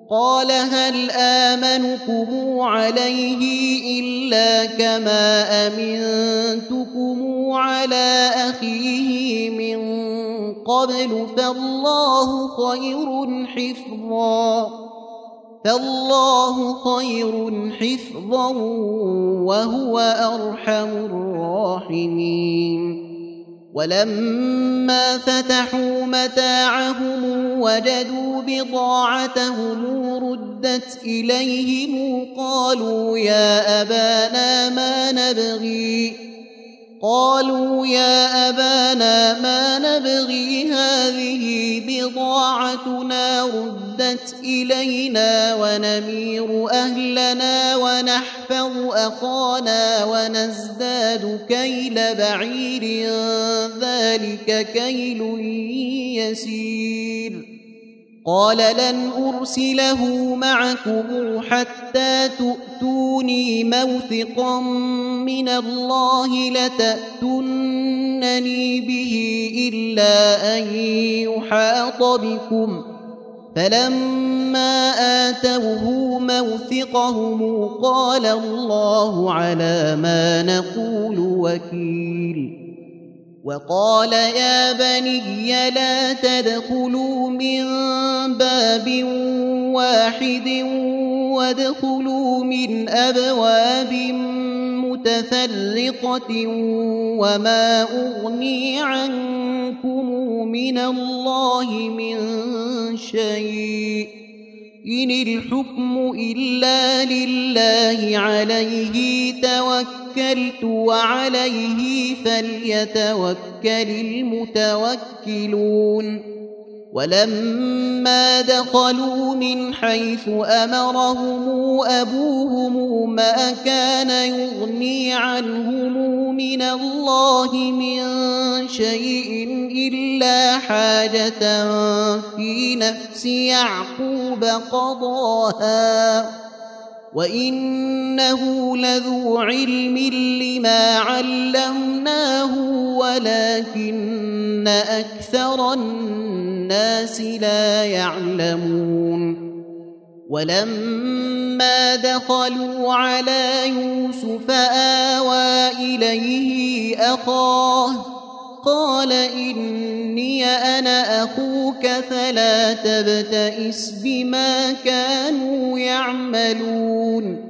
قال هل آمنكم عليه إلا كما أمنتكم على أخيه من قبل فالله خير حفظا وهو أرحم الراحمين ولما فتحوا متاعهم وجدوا بضاعتهم ردت إليهم قالوا يا أبانا ما نبغي هذه بضاعتنا ردت إلينا ونمير أهلنا ونحفظ أخانا ونزداد كيل بعير ذلك كيل يسير قال لن أرسله معكم حتى تؤتوني موثقا من الله لتأتونني به إلا أن يحاط بكم فلما آتوه موثقهم قال الله على ما نقول وكيل وقال يا بني لا تدخلوا من باب واحد وادخلوا من أبواب متفرقة وما أغني عنكم من الله من شيء إن الحكم إلا لله عليه توكلت وعليه فليتوكل المتوكلون ولما دخلوا من حيث أمرهم أبوهم ما كان يغني عنهم من الله من شيء إلا حاجة في نفس يعقوب قضاها وإنه لذو علم لما علمناه ولكن أكثر الناس لا يعلمون ولما دخلوا على يوسف آوى إليه أخاه قال إني أنا أخوك فلا تبتئس بما كانوا يعملون